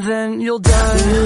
and then you'll die.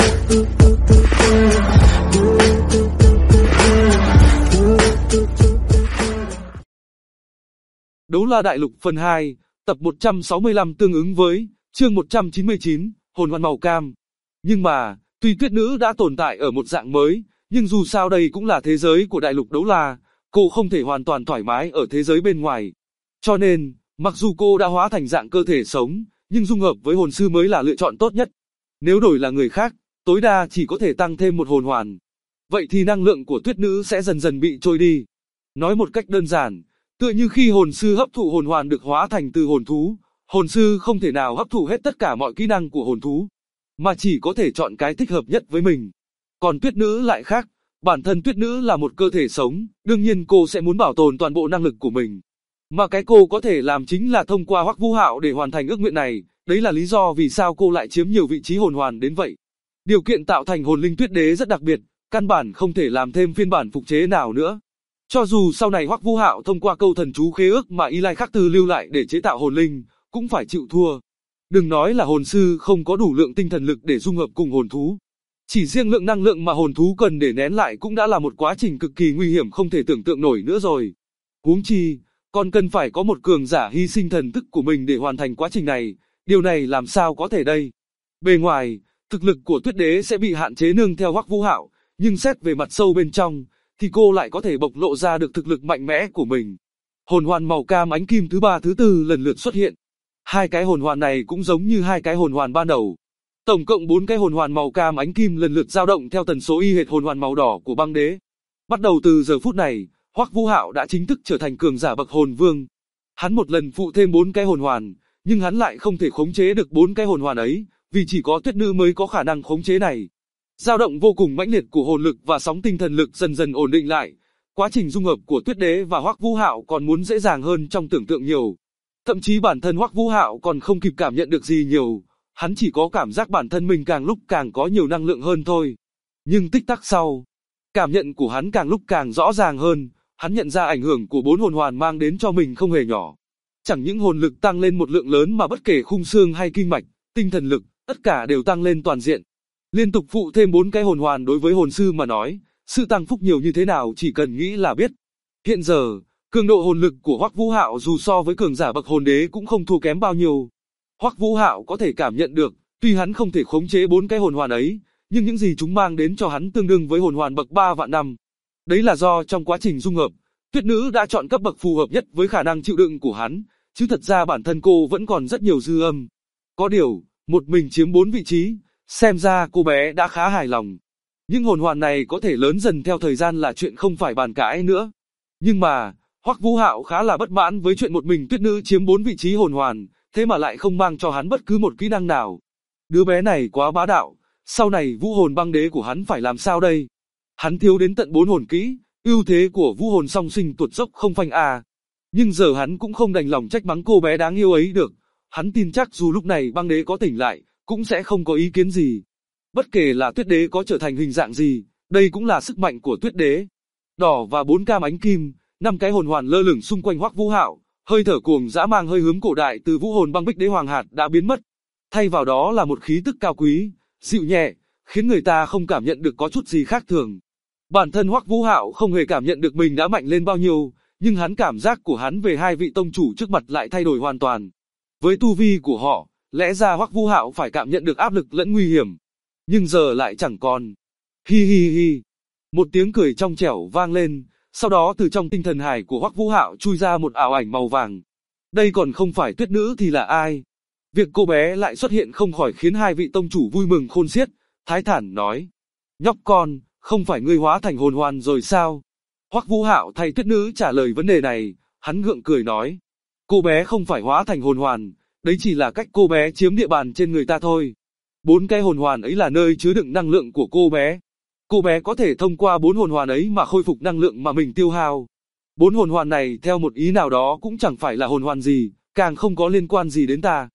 Đấu La Đại Lục phần 2, tập 165 tương ứng với chương 199, hồn hoàn màu cam. Nhưng mà, tuy tuyết nữ đã tồn tại ở một dạng mới, nhưng dù sao đây cũng là thế giới của Đại Lục Đấu La, cô không thể hoàn toàn thoải mái ở thế giới bên ngoài. Cho nên, mặc dù cô đã hóa thành dạng cơ thể sống, nhưng dung hợp với hồn sư mới là lựa chọn tốt nhất. Nếu đổi là người khác, tối đa chỉ có thể tăng thêm một hồn hoàn. Vậy thì năng lượng của tuyết nữ sẽ dần dần bị trôi đi. Nói một cách đơn giản, tựa như khi hồn sư hấp thụ hồn hoàn được hóa thành từ hồn thú, hồn sư không thể nào hấp thụ hết tất cả mọi kỹ năng của hồn thú, mà chỉ có thể chọn cái thích hợp nhất với mình. Còn tuyết nữ lại khác, bản thân tuyết nữ là một cơ thể sống, đương nhiên cô sẽ muốn bảo tồn toàn bộ năng lực của mình. Mà cái cô có thể làm chính là thông qua Hoắc Vũ Hạo để hoàn thành ước nguyện này, đấy là lý do vì sao cô lại chiếm nhiều vị trí hồn hoàn đến vậy. Điều kiện tạo thành hồn linh tuyết đế rất đặc biệt, căn bản không thể làm thêm phiên bản phục chế nào nữa. Cho dù sau này Hoắc Vũ Hạo thông qua câu thần chú khế ước mà Y Lai Khắc Tư lưu lại để chế tạo hồn linh, cũng phải chịu thua. Đừng nói là hồn sư không có đủ lượng tinh thần lực để dung hợp cùng hồn thú. Chỉ riêng lượng năng lượng mà hồn thú cần để nén lại cũng đã là một quá trình cực kỳ nguy hiểm không thể tưởng tượng nổi nữa rồi. Huống chi, còn cần phải có một cường giả hy sinh thần thức của mình để hoàn thành quá trình này, điều này làm sao có thể đây? Bề ngoài, thực lực của tuyết đế sẽ bị hạn chế nương theo Hoắc Vũ Hạo, nhưng xét về mặt sâu bên trong, thì cô lại có thể bộc lộ ra được thực lực mạnh mẽ của mình. Hồn hoàn màu cam ánh kim thứ 3 thứ 4 lần lượt xuất hiện. Hai cái hồn hoàn này cũng giống như hai cái hồn hoàn ban đầu. Tổng cộng 4 cái hồn hoàn màu cam ánh kim lần lượt dao động theo tần số y hệt hồn hoàn màu đỏ của băng đế. Bắt đầu từ giờ phút này, Hoắc Vũ Hạo đã chính thức trở thành cường giả bậc hồn vương. Hắn một lần phụ thêm 4 cái hồn hoàn, nhưng hắn lại không thể khống chế được 4 cái hồn hoàn ấy, vì chỉ có tuyết nữ mới có khả năng khống chế này. Dao động vô cùng mãnh liệt của hồn lực và sóng tinh thần lực dần dần ổn định lại. Quá trình dung hợp của tuyết đế và Hoắc Vũ Hạo còn muốn dễ dàng hơn trong tưởng tượng nhiều. Thậm chí bản thân Hoắc Vũ Hạo còn không kịp cảm nhận được gì nhiều, hắn chỉ có cảm giác bản thân mình càng lúc càng có nhiều năng lượng hơn thôi. Nhưng tích tắc sau, cảm nhận của hắn càng lúc càng rõ ràng hơn, hắn nhận ra ảnh hưởng của 4 hồn hoàn mang đến cho mình không hề nhỏ. Chẳng những hồn lực tăng lên một lượng lớn mà bất kể khung xương hay kinh mạch, tinh thần lực, tất cả đều tăng lên toàn diện. Liên tục phụ thêm 4 cái hồn hoàn đối với hồn sư mà nói, sự tăng phúc nhiều như thế nào chỉ cần nghĩ là biết. Hiện giờ, cường độ hồn lực của Hoắc Vũ Hạo dù so với cường giả bậc hồn đế cũng không thua kém bao nhiêu. Hoắc Vũ Hạo có thể cảm nhận được, tuy hắn không thể khống chế 4 cái hồn hoàn ấy, nhưng những gì chúng mang đến cho hắn tương đương với hồn hoàn bậc 3 vạn năm. Đấy là do trong quá trình dung hợp, tuyết nữ đã chọn cấp bậc phù hợp nhất với khả năng chịu đựng của hắn, chứ thật ra bản thân cô vẫn còn rất nhiều dư âm. Có điều, một mình chiếm 4 vị trí, xem ra cô bé đã khá hài lòng. Những hồn hoàn này có thể lớn dần theo thời gian là chuyện không phải bàn cãi nữa. Nhưng mà, Hoắc Vũ Hạo khá là bất mãn với chuyện một mình tuyết nữ chiếm 4 vị trí hồn hoàn, thế mà lại không mang cho hắn bất cứ một kỹ năng nào. Đứa bé này quá bá đạo, sau này vũ hồn băng đế của hắn phải làm sao đây? Hắn thiếu đến tận 4 hồn kỹ, ưu thế của vũ hồn song sinh tuột dốc không phanh à. Nhưng giờ hắn cũng không đành lòng trách mắng cô bé đáng yêu ấy được. Hắn tin chắc dù lúc này băng đế có tỉnh lại, cũng sẽ không có ý kiến gì. Bất kể là tuyết đế có trở thành hình dạng gì, đây cũng là sức mạnh của tuyết đế. Đỏ và 4 cam ánh kim, 5 cái hồn hoàn lơ lửng xung quanh Hoắc Vũ Hạo, hơi thở cuồng dã mang hơi hướng cổ đại từ vũ hồn băng bích đế hoàng hạt đã biến mất. Thay vào đó là một khí tức cao quý, dịu nhẹ, khiến người ta không cảm nhận được có chút gì khác thường. Bản thân Hoắc Vũ Hạo không hề cảm nhận được mình đã mạnh lên bao nhiêu, nhưng hắn cảm giác của hắn về hai vị tông chủ trước mặt lại thay đổi hoàn toàn. Với tu vi của họ, lẽ ra Hoắc Vũ Hạo phải cảm nhận được áp lực lẫn nguy hiểm, nhưng giờ lại chẳng còn. Hi hi hi. Một tiếng cười trong trẻo vang lên, sau đó từ trong tinh thần hải của Hoắc Vũ Hạo chui ra một ảo ảnh màu vàng. Đây còn không phải tuyết nữ thì là ai? Việc cô bé lại xuất hiện không khỏi khiến hai vị tông chủ vui mừng khôn xiết, thái thản nói: "Nhóc con, không phải ngươi hóa thành hồn hoàn rồi sao?" Hoắc Vũ Hạo thay tuyết nữ trả lời vấn đề này, hắn gượng cười nói: "Cô bé không phải hóa thành hồn hoàn, đấy chỉ là cách cô bé chiếm địa bàn trên người ta thôi. 4 cái hồn hoàn ấy là nơi chứa đựng năng lượng của cô bé. Cô bé có thể thông qua 4 hồn hoàn ấy mà khôi phục năng lượng mà mình tiêu hao. 4 hồn hoàn này theo một ý nào đó cũng chẳng phải là hồn hoàn gì, càng không có liên quan gì đến ta."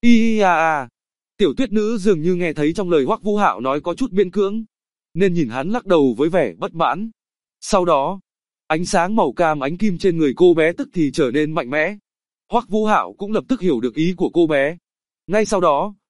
Tiểu tuyết nữ dường như nghe thấy trong lời Hoắc Vũ Hạo nói có chút miễn cưỡng, nên nhìn hắn lắc đầu với vẻ bất mãn. Sau đó, ánh sáng màu cam ánh kim trên người cô bé tức thì trở nên mạnh mẽ. Hoắc Vũ Hạo cũng lập tức hiểu được ý của cô bé. Ngay sau đó,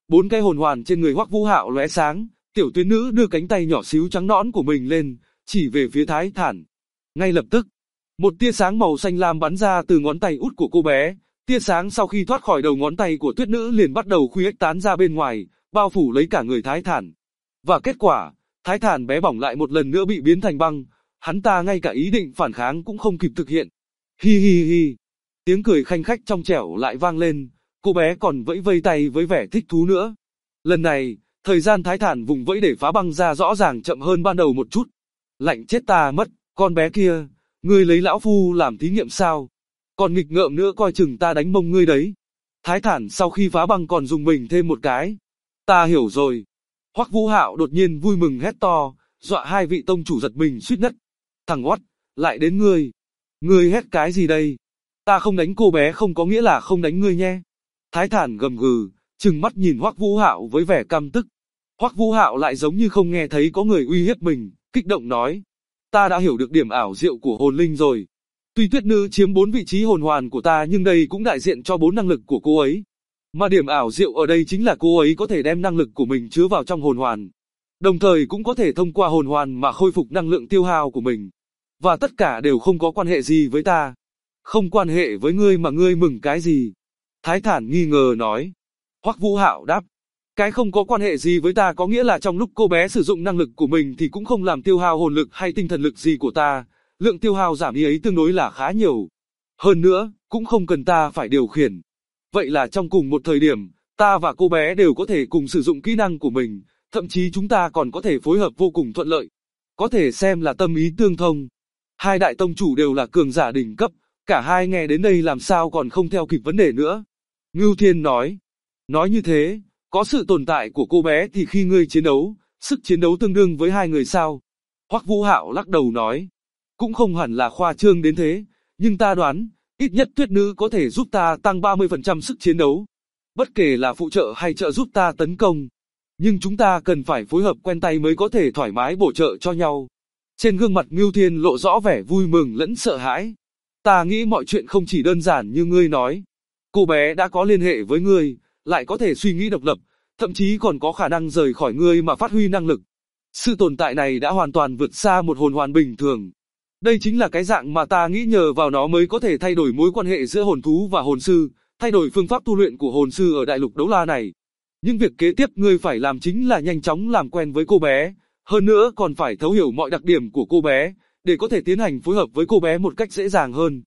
4 cái hồn hoàn trên người Hoắc Vũ Hạo lóe sáng, tiểu tuyết nữ đưa cánh tay nhỏ xíu trắng nõn của mình lên, chỉ về phía Thái Thản. Ngay lập tức, một tia sáng màu xanh lam bắn ra từ ngón tay út của cô bé. Tia sáng sau khi thoát khỏi đầu ngón tay của tuyết nữ liền bắt đầu khuếch tán ra bên ngoài, bao phủ lấy cả người Thái Thản. Và kết quả, Thái Thản bé bỏng lại một lần nữa bị biến thành băng, hắn ta ngay cả ý định phản kháng cũng không kịp thực hiện. Hi hi hi. Tiếng cười khanh khách trong trẻo lại vang lên, cô bé còn vẫy vây tay với vẻ thích thú nữa. Lần này, thời gian Thái Thản vùng vẫy để phá băng ra rõ ràng chậm hơn ban đầu một chút. Lạnh chết ta mất, con bé kia, ngươi lấy lão phu làm thí nghiệm sao? Còn nghịch ngợm nữa coi chừng ta đánh mông ngươi đấy. Thái Thản sau khi phá băng còn dùng mình thêm một cái. Ta hiểu rồi. Hoắc Vũ Hạo đột nhiên vui mừng hét to, dọa hai vị tông chủ giật mình suýt ngất. Thằng oắt, lại đến ngươi. Ngươi hét cái gì đây? Ta không đánh cô bé không có nghĩa là không đánh ngươi nhé. Thái Thản gầm gừ, trừng mắt nhìn Hoắc Vũ Hạo với vẻ căm tức. Hoắc Vũ Hạo lại giống như không nghe thấy có người uy hiếp mình, kích động nói. Ta đã hiểu được điểm ảo diệu của hồn linh rồi. Tuy tuyết nữ chiếm 4 vị trí hồn hoàn của ta nhưng đây cũng đại diện cho 4 năng lực của cô ấy. Mà điểm ảo diệu ở đây chính là cô ấy có thể đem năng lực của mình chứa vào trong hồn hoàn. Đồng thời cũng có thể thông qua hồn hoàn mà khôi phục năng lượng tiêu hao của mình. Và tất cả đều không có quan hệ gì với ta. Không quan hệ với ngươi mà ngươi mừng cái gì? Thái Thản nghi ngờ nói. Hoắc Vũ Hạo đáp. Cái không có quan hệ gì với ta có nghĩa là trong lúc cô bé sử dụng năng lực của mình thì cũng không làm tiêu hao hồn lực hay tinh thần lực gì của ta. Lượng tiêu hao giảm đi ấy tương đối là khá nhiều. Hơn nữa, cũng không cần ta phải điều khiển. Vậy là trong cùng một thời điểm, ta và cô bé đều có thể cùng sử dụng kỹ năng của mình, thậm chí chúng ta còn có thể phối hợp vô cùng thuận lợi. Có thể xem là tâm ý tương thông. Hai đại tông chủ đều là cường giả đỉnh cấp, cả hai nghe đến đây làm sao còn không theo kịp vấn đề nữa. Ngưu Thiên nói. Nói như thế, có sự tồn tại của cô bé thì khi ngươi chiến đấu, sức chiến đấu tương đương với hai người sao? Hoắc Vũ Hạo lắc đầu nói. Cũng không hẳn là khoa trương đến thế, nhưng ta đoán, ít nhất tuyết nữ có thể giúp ta tăng 30% sức chiến đấu. Bất kể là phụ trợ hay trợ giúp ta tấn công. Nhưng chúng ta cần phải phối hợp quen tay mới có thể thoải mái bổ trợ cho nhau. Trên gương mặt Ngưu Thiên lộ rõ vẻ vui mừng lẫn sợ hãi. Ta nghĩ mọi chuyện không chỉ đơn giản như ngươi nói. Cô bé đã có liên hệ với ngươi, lại có thể suy nghĩ độc lập, thậm chí còn có khả năng rời khỏi ngươi mà phát huy năng lực. Sự tồn tại này đã hoàn toàn vượt xa một hồn hoàn bình thường. Đây chính là cái dạng mà ta nghĩ nhờ vào nó mới có thể thay đổi mối quan hệ giữa hồn thú và hồn sư, thay đổi phương pháp tu luyện của hồn sư ở đại lục đấu la này. Nhưng việc kế tiếp ngươi phải làm chính là nhanh chóng làm quen với cô bé, hơn nữa còn phải thấu hiểu mọi đặc điểm của cô bé, để có thể tiến hành phối hợp với cô bé một cách dễ dàng hơn.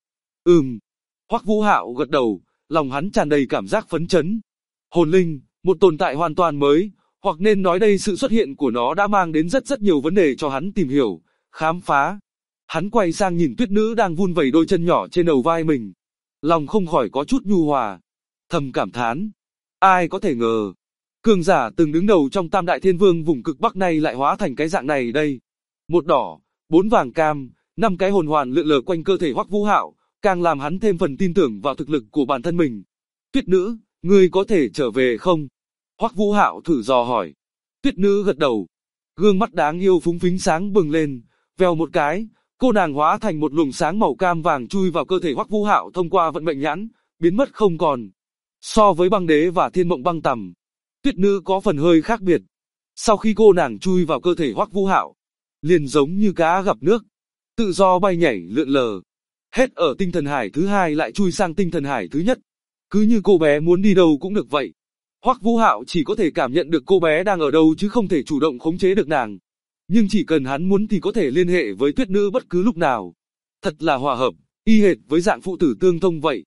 Hoắc Vũ Hạo gật đầu, lòng hắn tràn đầy cảm giác phấn chấn. Hồn linh, một tồn tại hoàn toàn mới, hoặc nên nói đây sự xuất hiện của nó đã mang đến rất nhiều vấn đề cho hắn tìm hiểu, khám phá. Hắn quay sang nhìn tuyết nữ đang vun vẩy đôi chân nhỏ trên đầu vai mình. Lòng không khỏi có chút nhu hòa. Thầm cảm thán. Ai có thể ngờ. Cường giả từng đứng đầu trong tam đại thiên vương vùng cực Bắc này lại hóa thành cái dạng này đây. Một đỏ, 4 vàng cam, 5 cái hồn hoàn lượn lờ quanh cơ thể Hoắc Vũ Hạo, càng làm hắn thêm phần tin tưởng vào thực lực của bản thân mình. Tuyết nữ, ngươi có thể trở về không? Hoắc Vũ Hạo thử dò hỏi. Tuyết nữ gật đầu. Gương mắt đáng yêu phúng phính sáng bừng lên, vèo một cái, cô nàng hóa thành một luồng sáng màu cam vàng chui vào cơ thể Hoắc Vũ Hạo thông qua vận mệnh nhãn, biến mất không còn. So với băng đế và thiên mộng băng tầm, tuyết nữ có phần hơi khác biệt. Sau khi cô nàng chui vào cơ thể Hoắc Vũ Hạo, liền giống như cá gặp nước, tự do bay nhảy lượn lờ. Hết ở tinh thần hải thứ hai lại chui sang tinh thần hải thứ nhất. Cứ như cô bé muốn đi đâu cũng được vậy. Hoắc Vũ Hạo chỉ có thể cảm nhận được cô bé đang ở đâu chứ không thể chủ động khống chế được nàng. Nhưng chỉ cần hắn muốn thì có thể liên hệ với tuyết nữ bất cứ lúc nào. Thật là hòa hợp, y hệt với dạng phụ tử tương thông vậy.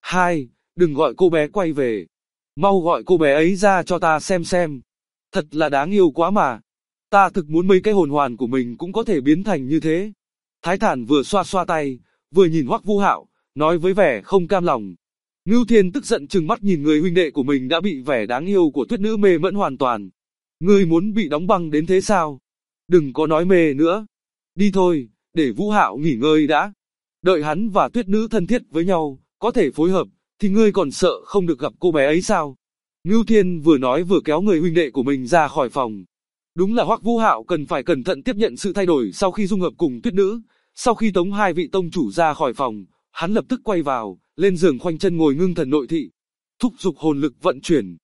Đừng gọi cô bé quay về. Mau gọi cô bé ấy ra cho ta xem. Thật là đáng yêu quá mà. Ta thực muốn mấy cái hồn hoàn của mình cũng có thể biến thành như thế. Thái Thản vừa xoa xoa tay, vừa nhìn Hoắc Vũ Hạo, nói với vẻ không cam lòng. Ngưu Thiên tức giận trừng mắt nhìn người huynh đệ của mình đã bị vẻ đáng yêu của tuyết nữ mê mẫn hoàn toàn. Ngươi muốn bị đóng băng đến thế sao? Đừng có nói mê nữa. Đi thôi, để Vũ Hạo nghỉ ngơi đã. Đợi hắn và tuyết nữ thân thiết với nhau, có thể phối hợp, thì ngươi còn sợ không được gặp cô bé ấy sao? Ngưu Thiên vừa nói vừa kéo người huynh đệ của mình ra khỏi phòng. Đúng là Hoắc Vũ Hạo cần phải cẩn thận tiếp nhận sự thay đổi sau khi dung hợp cùng tuyết nữ. Sau khi tống hai vị tông chủ ra khỏi phòng, hắn lập tức quay vào, lên giường khoanh chân ngồi ngưng thần nội thị. Thúc giục hồn lực vận chuyển.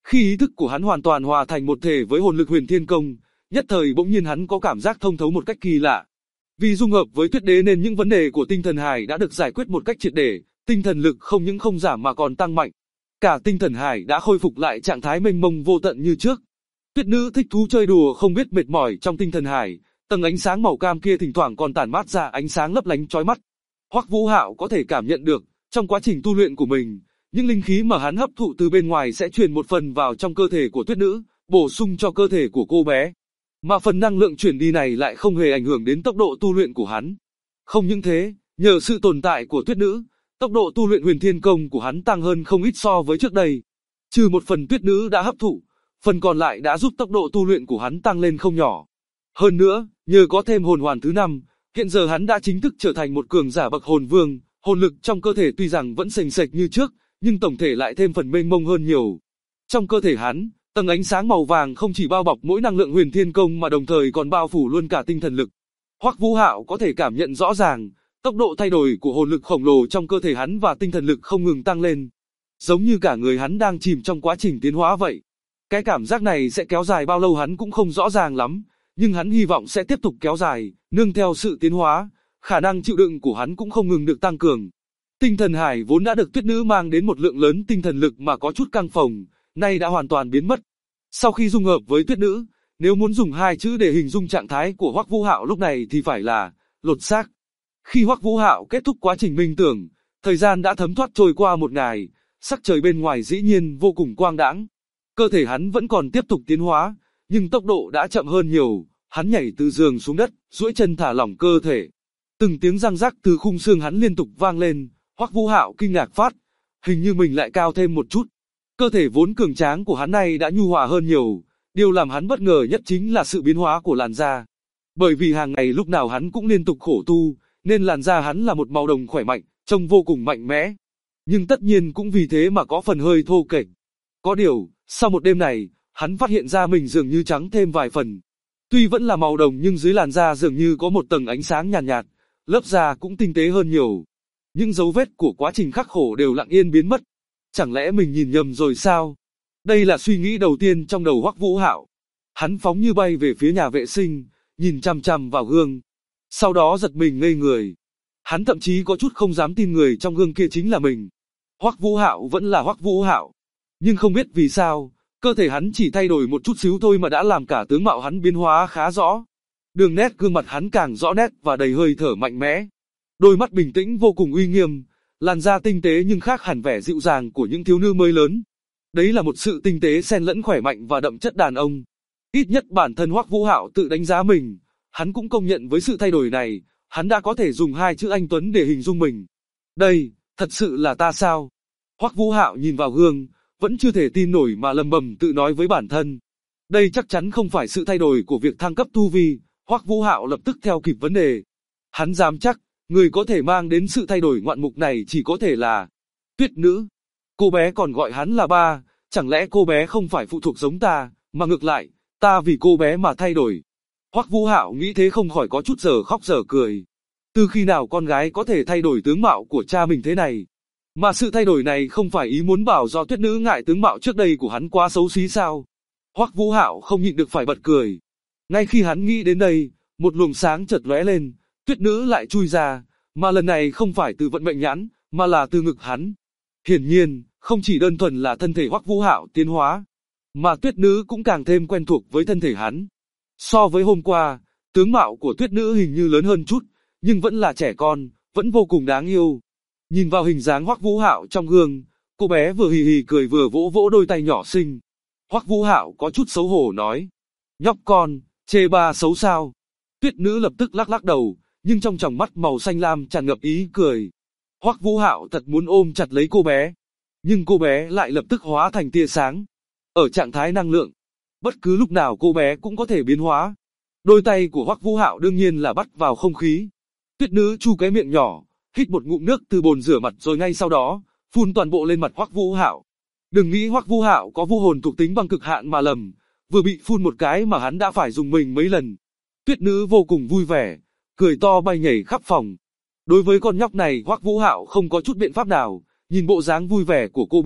Khi ý thức của hắn hoàn toàn hòa thành một thể với hồn lực Huyền Thiên Công, nhất thời bỗng nhiên hắn có cảm giác thông thấu một cách kỳ lạ. Vì dung hợp với Tuyết Đế nên những vấn đề của tinh thần hải đã được giải quyết một cách triệt để, tinh thần lực không những không giảm mà còn tăng mạnh. Cả tinh thần hải đã khôi phục lại trạng thái mênh mông vô tận như trước. Tuyết nữ thích thú chơi đùa không biết mệt mỏi trong tinh thần hải, tầng ánh sáng màu cam kia thỉnh thoảng còn tản mát ra ánh sáng lấp lánh chói mắt. Hoắc Vũ Hạo có thể cảm nhận được, trong quá trình tu luyện của mình, những linh khí mà hắn hấp thụ từ bên ngoài sẽ truyền một phần vào trong cơ thể của Tuyết nữ, bổ sung cho cơ thể của cô bé. Mà phần năng lượng chuyển đi này lại không hề ảnh hưởng đến tốc độ tu luyện của hắn. Không những thế, nhờ sự tồn tại của Tuyết nữ, tốc độ tu luyện Huyền Thiên Công của hắn tăng hơn không ít so với trước đây. Trừ một phần Tuyết nữ đã hấp thụ, phần còn lại đã giúp tốc độ tu luyện của hắn tăng lên không nhỏ. Hơn nữa, nhờ có thêm hồn hoàn thứ 5, hiện giờ hắn đã chính thức trở thành một cường giả bậc hồn vương, hồn lực trong cơ thể tuy rằng vẫn sền sệt như trước, nhưng tổng thể lại thêm phần mênh mông hơn nhiều. Trong cơ thể hắn, tầng ánh sáng màu vàng không chỉ bao bọc mỗi năng lượng Huyền Thiên Công mà đồng thời còn bao phủ luôn cả tinh thần lực. Hoắc Vũ Hạo có thể cảm nhận rõ ràng, tốc độ thay đổi của hồn lực khổng lồ trong cơ thể hắn và tinh thần lực không ngừng tăng lên. Giống như cả người hắn đang chìm trong quá trình tiến hóa vậy. Cái cảm giác này sẽ kéo dài bao lâu hắn cũng không rõ ràng lắm, nhưng hắn hy vọng sẽ tiếp tục kéo dài, nương theo sự tiến hóa, khả năng chịu đựng của hắn cũng không ngừng được tăng cường. Tinh thần hải vốn đã được Tuyết nữ mang đến một lượng lớn tinh thần lực mà có chút căng phồng, nay đã hoàn toàn biến mất. Sau khi dung hợp với Tuyết nữ, nếu muốn dùng hai chữ để hình dung trạng thái của Hoắc Vũ Hạo lúc này thì phải là lột xác. Khi Hoắc Vũ Hạo kết thúc quá trình minh tưởng, thời gian đã thấm thoát trôi qua một ngày, sắc trời bên ngoài dĩ nhiên vô cùng quang đãng. Cơ thể hắn vẫn còn tiếp tục tiến hóa, nhưng tốc độ đã chậm hơn nhiều, hắn nhảy từ giường xuống đất, duỗi chân thả lỏng cơ thể. Từng tiếng răng rắc từ khung xương hắn liên tục vang lên, Hoắc Vũ Hạo kinh ngạc phát, hình như mình lại cao thêm một chút. Cơ thể vốn cường tráng của hắn này đã nhu hòa hơn nhiều, điều làm hắn bất ngờ nhất chính là sự biến hóa của làn da. Bởi vì hàng ngày lúc nào hắn cũng liên tục khổ tu, nên làn da hắn là một màu đồng khỏe mạnh, trông vô cùng mạnh mẽ. Nhưng tất nhiên cũng vì thế mà có phần hơi thô kệch. Có điều, sau một đêm này, hắn phát hiện ra mình dường như trắng thêm vài phần. Tuy vẫn là màu đồng nhưng dưới làn da dường như có một tầng ánh sáng nhàn nhạt, lớp da cũng tinh tế hơn nhiều. Những dấu vết của quá trình khắc khổ đều lặng yên biến mất. Chẳng lẽ mình nhìn nhầm rồi sao? Đây là suy nghĩ đầu tiên trong đầu Hoắc Vũ Hạo. Hắn phóng như bay về phía nhà vệ sinh, nhìn chằm chằm vào gương. Sau đó giật mình ngây người. Hắn thậm chí có chút không dám tin người trong gương kia chính là mình. Hoắc Vũ Hạo vẫn là Hoắc Vũ Hạo. Nhưng không biết vì sao, cơ thể hắn chỉ thay đổi một chút xíu thôi mà đã làm cả tướng mạo hắn biến hóa khá rõ. Đường nét gương mặt hắn càng rõ nét và đầy hơi thở mạnh mẽ. Đôi mắt bình tĩnh vô cùng uy nghiêm, làn da tinh tế nhưng khác hẳn vẻ dịu dàng của những thiếu nữ mới lớn. Đấy là một sự tinh tế xen lẫn khỏe mạnh và đậm chất đàn ông. Ít nhất bản thân Hoắc Vũ Hạo tự đánh giá mình, hắn cũng công nhận với sự thay đổi này, hắn đã có thể dùng hai chữ anh tuấn để hình dung mình. Đây, thật sự là ta sao? Hoắc Vũ Hạo nhìn vào gương, vẫn chưa thể tin nổi mà lầm bầm tự nói với bản thân. Đây chắc chắn không phải sự thay đổi của việc thăng cấp tu vi, Hoắc Vũ Hạo lập tức theo kịp vấn đề. Hắn dám chắc, người có thể mang đến sự thay đổi ngoạn mục này chỉ có thể là Tuyết nữ. Cô bé còn gọi hắn là ba, chẳng lẽ cô bé không phải phụ thuộc giống ta, mà ngược lại, ta vì cô bé mà thay đổi. Hoắc Vũ Hạo nghĩ thế không khỏi có chút dở khóc dở cười. Từ khi nào con gái có thể thay đổi tướng mạo của cha mình thế này? Mà sự thay đổi này không phải ý muốn bảo do Tuyết nữ ngại tướng mạo trước đây của hắn quá xấu xí sao? Hoắc Vũ Hạo không nhịn được phải bật cười. Ngay khi hắn nghĩ đến đây, một luồng sáng chợt lóe lên, Tuyết nữ lại chui ra, mà lần này không phải từ vận mệnh nhãn, mà là từ ngực hắn. Hiển nhiên, không chỉ đơn thuần là thân thể Hoắc Vũ Hạo tiến hóa, mà Tuyết nữ cũng càng thêm quen thuộc với thân thể hắn. So với hôm qua, tướng mạo của Tuyết nữ hình như lớn hơn chút, nhưng vẫn là trẻ con, vẫn vô cùng đáng yêu. Nhìn vào hình dáng Hoắc Vũ Hạo trong gương, cô bé vừa hì hì cười vừa vỗ vỗ đôi tay nhỏ xinh. Hoắc Vũ Hạo có chút xấu hổ nói: "Nhóc con, chê ba xấu sao?" Tuyết nữ lập tức lắc lắc đầu, nhưng trong tròng mắt màu xanh lam tràn ngập ý cười. Hoắc Vũ Hạo thật muốn ôm chặt lấy cô bé, nhưng cô bé lại lập tức hóa thành tia sáng. Ở trạng thái năng lượng, bất cứ lúc nào cô bé cũng có thể biến hóa. Đôi tay của Hoắc Vũ Hạo đương nhiên là bắt vào không khí. Tuyết nữ chu cái miệng nhỏ, hít một ngụm nước từ bồn rửa mặt rồi ngay sau đó phun toàn bộ lên mặt Hoắc Vũ Hạo. Đừng nghĩ Hoắc Vũ Hạo có vu hồn thuộc tính bằng cực hạn mà lầm, vừa bị phun một cái mà hắn đã phải dùng mình mấy lần. Tuyết nữ vô cùng vui vẻ, cười to bay nhảy khắp phòng. Đối với con nhóc này Hoắc Vũ Hạo không có chút biện pháp nào, nhìn bộ dáng vui vẻ của cô bé,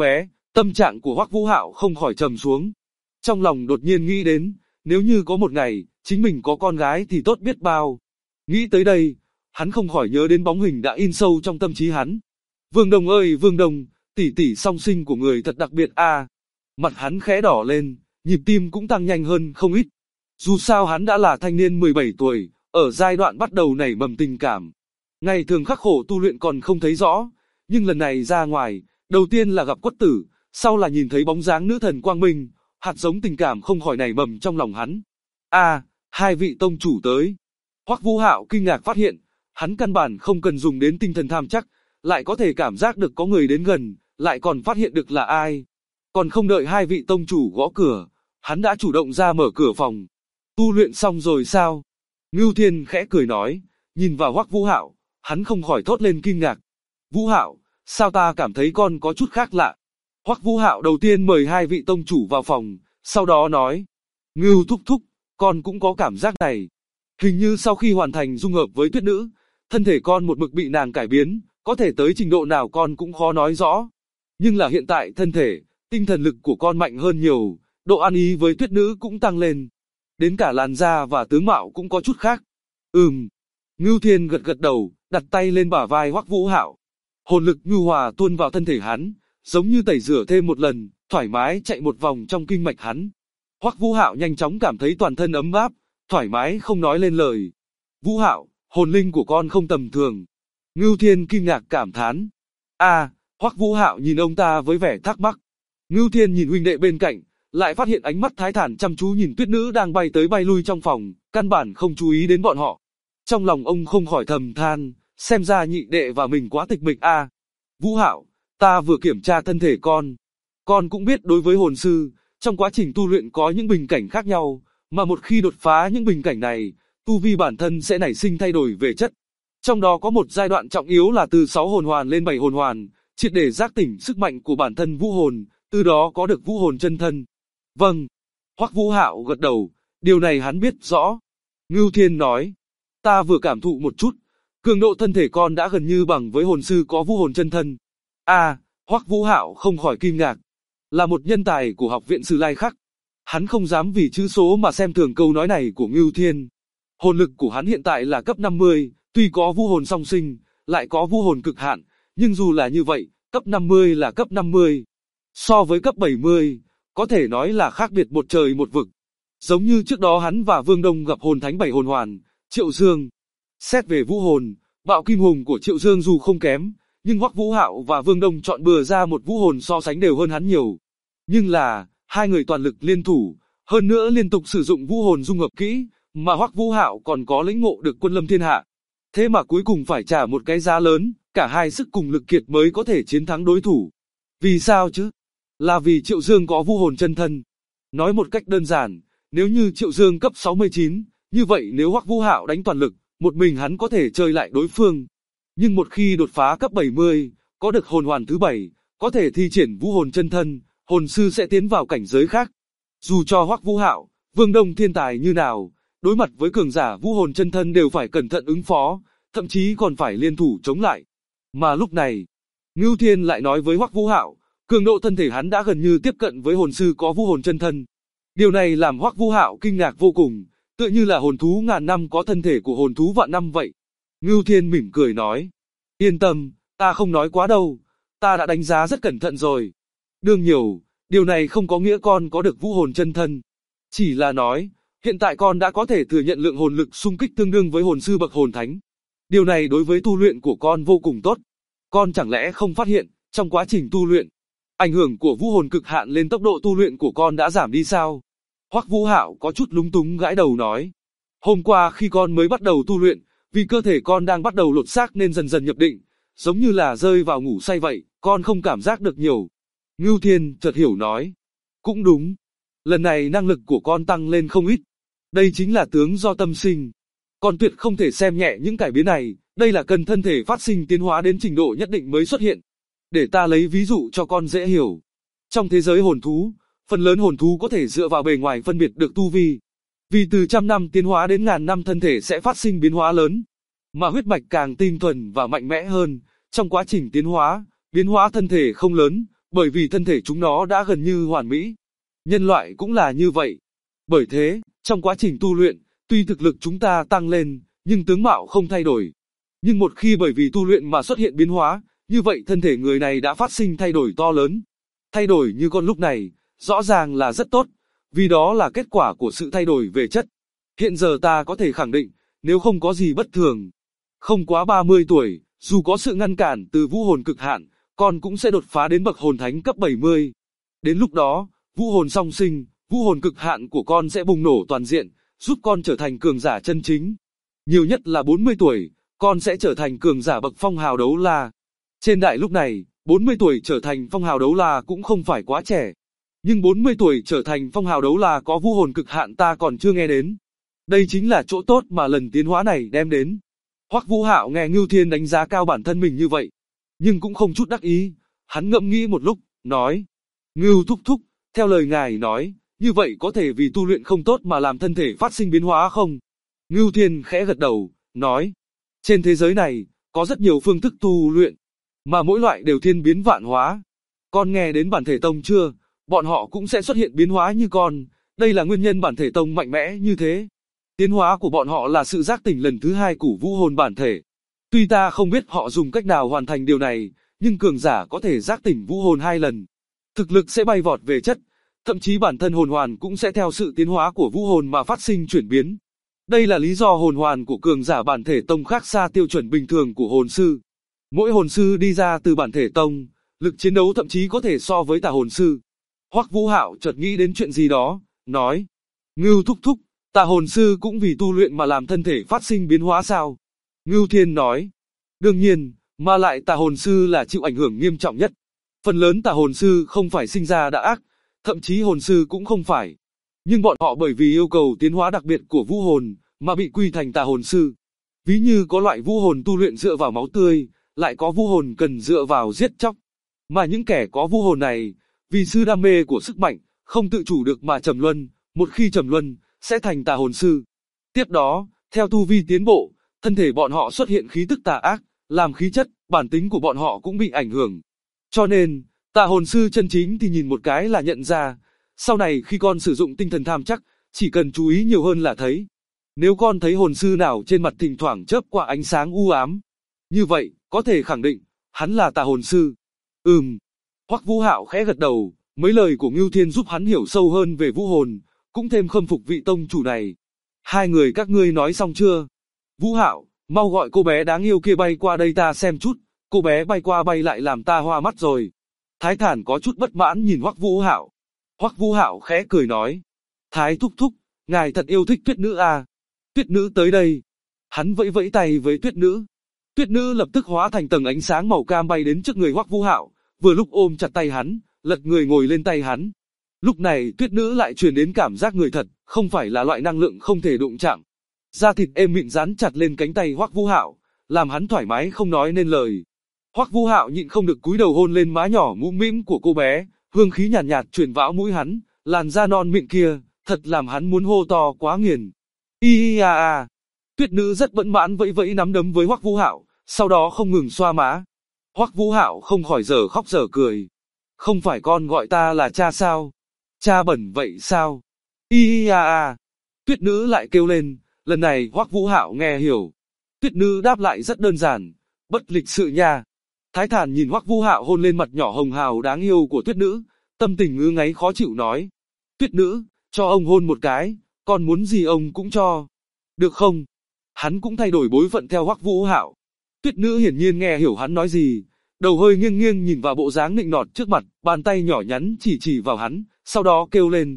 Tâm trạng của Hoắc Vũ Hạo không khỏi trầm xuống. Trong lòng đột nhiên nghĩ đến, nếu như có một ngày, chính mình có con gái thì tốt biết bao. Nghĩ tới đây, hắn không khỏi nhớ đến bóng hình đã in sâu trong tâm trí hắn. Vương Đông ơi Vương Đông, tỷ tỷ song sinh của người thật đặc biệt a. Mặt hắn khẽ đỏ lên, nhịp tim cũng tăng nhanh hơn không ít. Dù sao hắn đã là thanh niên 17 tuổi, ở giai đoạn bắt đầu nảy mầm tình cảm. Ngày thường khắc khổ tu luyện còn không thấy rõ, nhưng lần này ra ngoài, đầu tiên là gặp Quất Tử, sau là nhìn thấy bóng dáng nữ thần Quang Minh, hạt giống tình cảm không khỏi nảy mầm trong lòng hắn. Hai vị tông chủ tới. Hoắc Vũ Hạo kinh ngạc phát hiện, hắn căn bản không cần dùng đến tinh thần tham chắc, lại có thể cảm giác được có người đến gần, lại còn phát hiện được là ai. Còn không đợi hai vị tông chủ gõ cửa, hắn đã chủ động ra mở cửa phòng. Tu luyện xong rồi sao? Ngưu Thiên khẽ cười nói, nhìn vào Hoắc Vũ Hạo, hắn không khỏi thốt lên kinh ngạc. Vũ Hạo, sao ta cảm thấy con có chút khác lạ? Hoắc Vũ Hạo đầu tiên mời hai vị tông chủ vào phòng, sau đó nói, Ngưu thúc thúc, con cũng có cảm giác này. Hình như sau khi hoàn thành dung hợp với Tuyết Nữ, thân thể con một mực bị nàng cải biến, có thể tới trình độ nào con cũng khó nói rõ. Nhưng là hiện tại thân thể, tinh thần lực của con mạnh hơn nhiều, độ ăn ý với Tuyết Nữ cũng tăng lên. Đến cả làn da và tướng mạo cũng có chút khác. Ngưu Thiên gật gật đầu, đặt tay lên bả vai Hoắc Vũ Hạo. Hồn lực nhu hòa tuôn vào thân thể hắn, giống như tẩy rửa thêm một lần, thoải mái chạy một vòng trong kinh mạch hắn. Hoắc Vũ Hạo nhanh chóng cảm thấy toàn thân ấm áp, thoải mái không nói lên lời. Vũ Hạo, hồn linh của con không tầm thường. Ngưu Thiên kinh ngạc cảm thán. Hoắc Vũ Hạo nhìn ông ta với vẻ thắc mắc. Ngưu Thiên nhìn huynh đệ bên cạnh, lại phát hiện ánh mắt thái thản chăm chú nhìn Tuyết Nữ đang bay tới bay lui trong phòng, căn bản không chú ý đến bọn họ. Trong lòng ông không khỏi thầm than, xem ra nhị đệ và mình quá tịch mịch a. Vũ Hạo, ta vừa kiểm tra thân thể con cũng biết đối với hồn sư, trong quá trình tu luyện có những bình cảnh khác nhau, mà một khi đột phá những bình cảnh này, tu vi bản thân sẽ nảy sinh thay đổi về chất. Trong đó có một giai đoạn trọng yếu là từ 6 hồn hoàn lên 7 hồn hoàn, triệt để giác tỉnh sức mạnh của bản thân vũ hồn, từ đó có được vũ hồn chân thân. Vâng. Hoắc Vũ Hạo gật đầu, điều này hắn biết rõ. Ngưu Thiên nói, ta vừa cảm thụ một chút, cường độ thân thể con đã gần như bằng với hồn sư có vũ hồn chân thân. Hoắc Vũ Hạo không khỏi kinh ngạc. Là một nhân tài của học viện Sử Lai Khắc, hắn không dám vì chữ số mà xem thường câu nói này của Ngưu Thiên. Hồn lực của hắn hiện tại là cấp 50, tuy có vũ hồn song sinh, lại có vũ hồn cực hạn, nhưng dù là như vậy, cấp 50 là cấp 50. So với cấp 70, có thể nói là khác biệt một trời một vực. Giống như trước đó hắn và Vương Đông gặp hồn thánh 7 hồn hoàn, Triệu Dương. Xét về vũ hồn, bạo kim hùng của Triệu Dương dù không kém, nhưng Hoắc Vũ Hạo và Vương Đông chọn bừa ra một vũ hồn so sánh đều hơn hắn nhiều. Nhưng là, hai người toàn lực liên thủ, hơn nữa liên tục sử dụng vũ hồn dung hợp kỹ, mà Hoắc Vũ Hạo còn có lĩnh ngộ được quân lâm thiên hạ. Thế mà cuối cùng phải trả một cái giá lớn, cả hai sức cùng lực kiệt mới có thể chiến thắng đối thủ. Vì sao chứ? Là vì Triệu Dương có vũ hồn chân thân. Nói một cách đơn giản, nếu như Triệu Dương cấp 69, như vậy nếu Hoắc Vũ Hạo đánh toàn lực, một mình hắn có thể chơi lại đối phương. Nhưng một khi đột phá cấp 70, có được hồn hoàn thứ 7, có thể thi triển vũ hồn chân thân, hồn sư sẽ tiến vào cảnh giới khác. Dù cho Hoắc Vũ Hạo, Vương Đông thiên tài như nào, đối mặt với cường giả vũ hồn chân thân đều phải cẩn thận ứng phó, thậm chí còn phải liên thủ chống lại. Mà lúc này, Ngưu Thiên lại nói với Hoắc Vũ Hạo, cường độ thân thể hắn đã gần như tiếp cận với hồn sư có vũ hồn chân thân. Điều này làm Hoắc Vũ Hạo kinh ngạc vô cùng, tựa như là hồn thú ngàn năm có thân thể của hồn thú vạn năm vậy. Ngưu Thiên mỉm cười nói, yên tâm, ta không nói quá đâu, ta đã đánh giá rất cẩn thận rồi. Đương nhiều, điều này không có nghĩa con có được vũ hồn chân thân. Chỉ là nói, hiện tại con đã có thể thừa nhận lượng hồn lực xung kích tương đương với hồn sư bậc hồn thánh. Điều này đối với tu luyện của con vô cùng tốt. Con chẳng lẽ không phát hiện, trong quá trình tu luyện, ảnh hưởng của vũ hồn cực hạn lên tốc độ tu luyện của con đã giảm đi sao? Hoắc Vũ Hạo có chút lúng túng gãi đầu nói, hôm qua khi con mới bắt đầu tu luyện, vì cơ thể con đang bắt đầu lột xác nên dần dần nhập định, giống như là rơi vào ngủ say vậy, con không cảm giác được nhiều. Ngưu Thiên chợt hiểu nói, cũng đúng, lần này năng lực của con tăng lên không ít, đây chính là tướng do tâm sinh. Con tuyệt không thể xem nhẹ những cải biến này, đây là cần thân thể phát sinh tiến hóa đến trình độ nhất định mới xuất hiện. Để ta lấy ví dụ cho con dễ hiểu. Trong thế giới hồn thú, phần lớn hồn thú có thể dựa vào bề ngoài phân biệt được tu vi. Vì từ trăm năm tiến hóa đến ngàn năm thân thể sẽ phát sinh biến hóa lớn. Mà huyết mạch càng tinh thuần và mạnh mẽ hơn, trong quá trình tiến hóa, biến hóa thân thể không lớn, bởi vì thân thể chúng nó đã gần như hoàn mỹ. Nhân loại cũng là như vậy. Bởi thế, trong quá trình tu luyện, tuy thực lực chúng ta tăng lên, nhưng tướng mạo không thay đổi. Nhưng một khi bởi vì tu luyện mà xuất hiện biến hóa, như vậy thân thể người này đã phát sinh thay đổi to lớn. Thay đổi như con lúc này, rõ ràng là rất tốt, vì đó là kết quả của sự thay đổi về chất. Hiện giờ ta có thể khẳng định, nếu không có gì bất thường, không quá 30 tuổi, dù có sự ngăn cản từ vũ hồn cực hạn, con cũng sẽ đột phá đến bậc hồn thánh cấp 70. Đến lúc đó, vũ hồn song sinh, vũ hồn cực hạn của con sẽ bùng nổ toàn diện, giúp con trở thành cường giả chân chính. Nhiều nhất là 40 tuổi, con sẽ trở thành cường giả bậc phong hào đấu la. Trên đại lúc này, 40 tuổi trở thành phong hào đấu la cũng không phải quá trẻ. Nhưng 40 tuổi trở thành phong hào đấu la có vũ hồn cực hạn ta còn chưa nghe đến. Đây chính là chỗ tốt mà lần tiến hóa này đem đến. Hoắc Vũ Hạo nghe Ngưu Thiên đánh giá cao bản thân mình như vậy, nhưng cũng không chút đắc ý. Hắn ngẫm nghĩ một lúc, nói: Ngưu thúc thúc, theo lời ngài nói, như vậy có thể vì tu luyện không tốt mà làm thân thể phát sinh biến hóa không? Ngưu Thiên khẽ gật đầu, nói: Trên thế giới này, có rất nhiều phương thức tu luyện, mà mỗi loại đều thiên biến vạn hóa. Con nghe đến bản thể tông chưa? Bọn họ cũng sẽ xuất hiện biến hóa như con, đây là nguyên nhân bản thể tông mạnh mẽ như thế. Tiến hóa của bọn họ là sự giác tỉnh lần thứ hai của vũ hồn bản thể. Tuy ta không biết họ dùng cách nào hoàn thành điều này, nhưng cường giả có thể giác tỉnh vũ hồn 2 lần. Thực lực sẽ bay vọt về chất, thậm chí bản thân hồn hoàn cũng sẽ theo sự tiến hóa của vũ hồn mà phát sinh chuyển biến. Đây là lý do hồn hoàn của cường giả bản thể tông khác xa tiêu chuẩn bình thường của hồn sư. Mỗi hồn sư đi ra từ bản thể tông, lực chiến đấu thậm chí có thể so với tà hồn sư. Hoắc Vũ Hạo chợt nghĩ đến chuyện gì đó, nói: Ngưu thúc thúc, tà hồn sư cũng vì tu luyện mà làm thân thể phát sinh biến hóa sao? Ngưu Thiên nói: Đương nhiên, mà lại tà hồn sư là chịu ảnh hưởng nghiêm trọng nhất. Phần lớn tà hồn sư không phải sinh ra đã ác, thậm chí hồn sư cũng không phải. Nhưng bọn họ bởi vì yêu cầu tiến hóa đặc biệt của vũ hồn, mà bị quy thành tà hồn sư. Ví như có loại vũ hồn tu luyện dựa vào máu tươi, lại có vũ hồn cần dựa vào giết chóc. Mà những kẻ có vũ hồn này, vì sự đam mê của sức mạnh, không tự chủ được mà trầm luân, một khi trầm luân, sẽ thành tà hồn sư. Tiếp đó, theo tu vi tiến bộ, thân thể bọn họ xuất hiện khí tức tà ác, làm khí chất, bản tính của bọn họ cũng bị ảnh hưởng. Cho nên, tà hồn sư chân chính thì nhìn một cái là nhận ra, sau này khi con sử dụng tinh thần tham chắc, chỉ cần chú ý nhiều hơn là thấy. Nếu con thấy hồn sư nào trên mặt thỉnh thoảng chớp qua ánh sáng u ám, như vậy, có thể khẳng định, hắn là tà hồn sư. Hoắc Vũ Hạo khẽ gật đầu, mấy lời của Ngưu Thiên giúp hắn hiểu sâu hơn về vũ hồn, cũng thêm khâm phục vị tông chủ này. Hai người các ngươi nói xong chưa? Vũ Hạo, mau gọi cô bé đáng yêu kia bay qua đây ta xem chút, cô bé bay qua bay lại làm ta hoa mắt rồi. Thái Thản có chút bất mãn nhìn Hoắc Vũ Hạo. Hoắc Vũ Hạo khẽ cười nói: Thái thúc thúc, ngài thật yêu thích Tuyết nữ à? Tuyết nữ tới đây. Hắn vẫy vẫy tay với Tuyết nữ. Tuyết nữ lập tức hóa thành tầng ánh sáng màu cam bay đến trước người Hoắc Vũ Hạo, vừa lúc ôm chặt tay hắn, lật người ngồi lên tay hắn. Lúc này Tuyết nữ lại truyền đến cảm giác người thật, không phải là loại năng lượng không thể đụng chạm. Da thịt êm mịn dán chặt lên cánh tay Hoắc Vũ Hạo, làm hắn thoải mái không nói nên lời. Hoắc Vũ Hạo nhịn không được cúi đầu hôn lên má nhỏ mũm mĩm của cô bé, hương khí nhàn nhạt truyền vào mũi hắn, làn da non mịn kia, thật làm hắn muốn hô to quá nghiền. A. Tuyết nữ rất bẫn mãn vẫy vẫy nắm đấm với Hoắc Vũ Hạo, sau đó không ngừng xoa má. Hoắc Vũ Hạo không khỏi dở khóc dở cười. Không phải con gọi ta là cha sao? Cha bẩn vậy sao? A. Tuyết nữ lại kêu lên, lần này Hoắc Vũ Hạo nghe hiểu. Tuyết nữ đáp lại rất đơn giản, bất lịch sự nha. Thái Thản nhìn Hoắc Vũ Hạo hôn lên mặt nhỏ hồng hào đáng yêu của Tuyết nữ, tâm tình ngứa ngáy khó chịu nói: Tuyết nữ, cho ông hôn một cái, con muốn gì ông cũng cho. Được không? Hắn cũng thay đổi bối phận theo Hoắc Vũ Hạo. Tuyết nữ hiển nhiên nghe hiểu hắn nói gì, đầu hơi nghiêng nghiêng nhìn vào bộ dáng nịnh nọt trước mặt, bàn tay nhỏ nhắn chỉ vào hắn, sau đó kêu lên: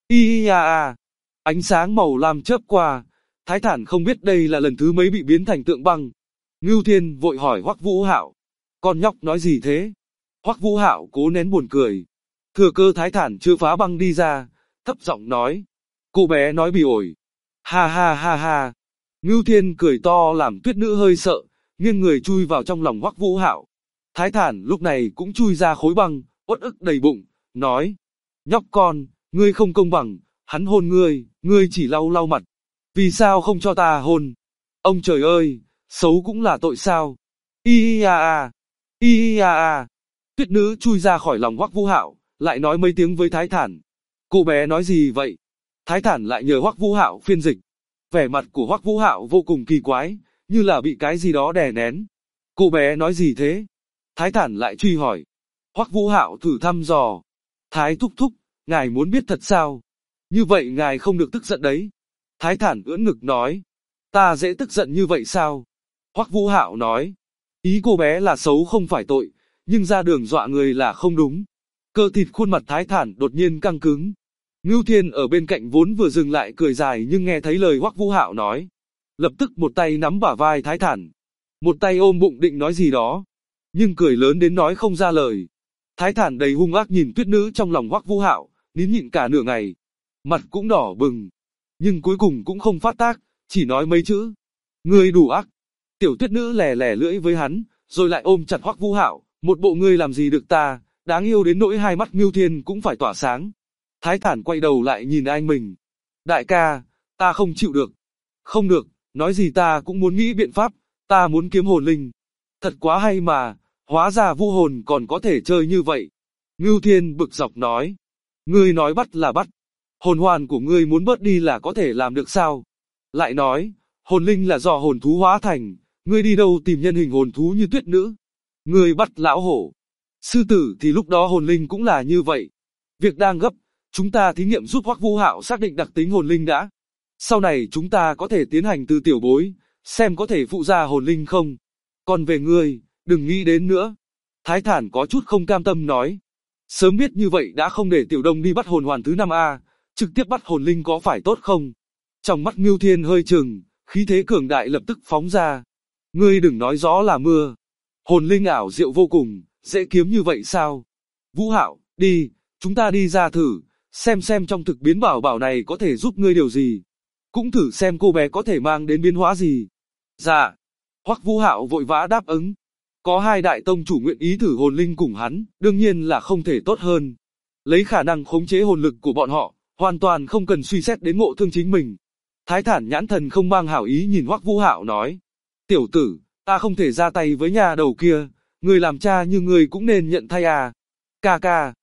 A. Ánh sáng màu lam chớp qua. Thái Thản không biết đây là lần thứ mấy bị biến thành tượng băng. Ngưu Thiên vội hỏi Hoắc Vũ Hạo: Con nhóc nói gì thế? Hoắc Vũ Hạo cố nén buồn cười. Thừa cơ Thái Thản chưa phá băng đi ra, thấp giọng nói: Cô bé nói bị ổi. Ha. Ngưu Thiên cười to làm Tuyết nữ hơi sợ, nghiêng người chui vào trong lòng Hoắc Vũ Hạo. Thái Thản lúc này cũng chui ra khối băng, uất ức đầy bụng, nói: Nhóc con, ngươi không công bằng, hắn hôn ngươi chỉ lau mặt. Vì sao không cho ta hôn? Ông trời ơi, xấu cũng là tội sao? A. Tuyết nữ chui ra khỏi lòng Hoắc Vũ Hạo, lại nói mấy tiếng với Thái Thản. Cô bé nói gì vậy? Thái Thản lại nhờ Hoắc Vũ Hạo phiên dịch. Vẻ mặt của Hoắc Vũ Hạo vô cùng kỳ quái, như là bị cái gì đó đè nén. Cô bé nói gì thế? Thái Thản lại truy hỏi. Hoắc Vũ Hạo thử thăm dò. Thái thúc thúc, ngài muốn biết thật sao? Như vậy ngài không được tức giận đấy. Thái Thản ưỡn ngực nói. Ta dễ tức giận như vậy sao? Hoắc Vũ Hạo nói. Ý cô bé là xấu không phải tội, nhưng ra đường dọa người là không đúng. Cơ thịt khuôn mặt Thái Thản đột nhiên căng cứng. Ngưu Thiên ở bên cạnh vốn vừa dừng lại cười dài nhưng nghe thấy lời Hoắc Vũ Hạo nói. Lập tức một tay nắm bả vai Thái Thản. Một tay ôm bụng định nói gì đó. Nhưng cười lớn đến nói không ra lời. Thái Thản đầy hung ác nhìn tuyết nữ trong lòng Hoắc Vũ Hạo, nín nhịn cả nửa ngày. Mặt cũng đỏ bừng. Nhưng cuối cùng cũng không phát tác, chỉ nói mấy chữ. Ngươi đủ ác. Tiểu tuyết nữ lè lè lưỡi với hắn, rồi lại ôm chặt Hoắc Vũ Hạo. Một bộ ngươi làm gì được ta, đáng yêu đến nỗi hai mắt Ngưu Thiên cũng phải tỏa sáng. Thái Thản quay đầu lại nhìn anh mình. Đại ca, ta không chịu được. Không được, nói gì ta cũng muốn nghĩ biện pháp, ta muốn kiếm hồn linh. Thật quá hay mà, hóa ra vu hồn còn có thể chơi như vậy. Ngưu Thiên bực dọc nói. Ngươi nói bắt là bắt. Hồn hoàn của ngươi muốn bớt đi là có thể làm được sao? Lại nói, hồn linh là do hồn thú hóa thành, ngươi đi đâu tìm nhân hình hồn thú như tuyết nữ? Ngươi bắt lão hổ, sư tử thì lúc đó hồn linh cũng là như vậy. Việc đang gấp, chúng ta thí nghiệm giúp Hoắc Vũ Hạo xác định đặc tính hồn linh đã. Sau này chúng ta có thể tiến hành từ tiểu bối, xem có thể phụ ra hồn linh không. Còn về ngươi, đừng nghĩ đến nữa. Thái Thản có chút không cam tâm nói. Sớm biết như vậy đã không để Tiểu Đông đi bắt hồn hoàn thứ 5A, trực tiếp bắt hồn linh có phải tốt không? Trong mắt Ngưu Thiên hơi chừng, khí thế cường đại lập tức phóng ra. Ngươi đừng nói gió là mưa. Hồn linh ảo diệu vô cùng, dễ kiếm như vậy sao? Vũ Hạo, đi, chúng ta đi ra thử, xem trong thực biến bảo bảo này có thể giúp ngươi điều gì. Cũng thử xem cô bé có thể mang đến biến hóa gì. Dạ. Hoắc Vũ Hạo vội vã đáp ứng. Có hai đại tông chủ nguyện ý thử hồn linh cùng hắn, đương nhiên là không thể tốt hơn. Lấy khả năng khống chế hồn lực của bọn họ, hoàn toàn không cần suy xét đến ngộ thương chính mình. Thái Thản nhãn thần không mang hảo ý nhìn Hoắc Vũ Hạo nói. Tiểu tử, ta không thể ra tay với nhà đầu kia, người làm cha như người cũng nên nhận thay à. Ca ca,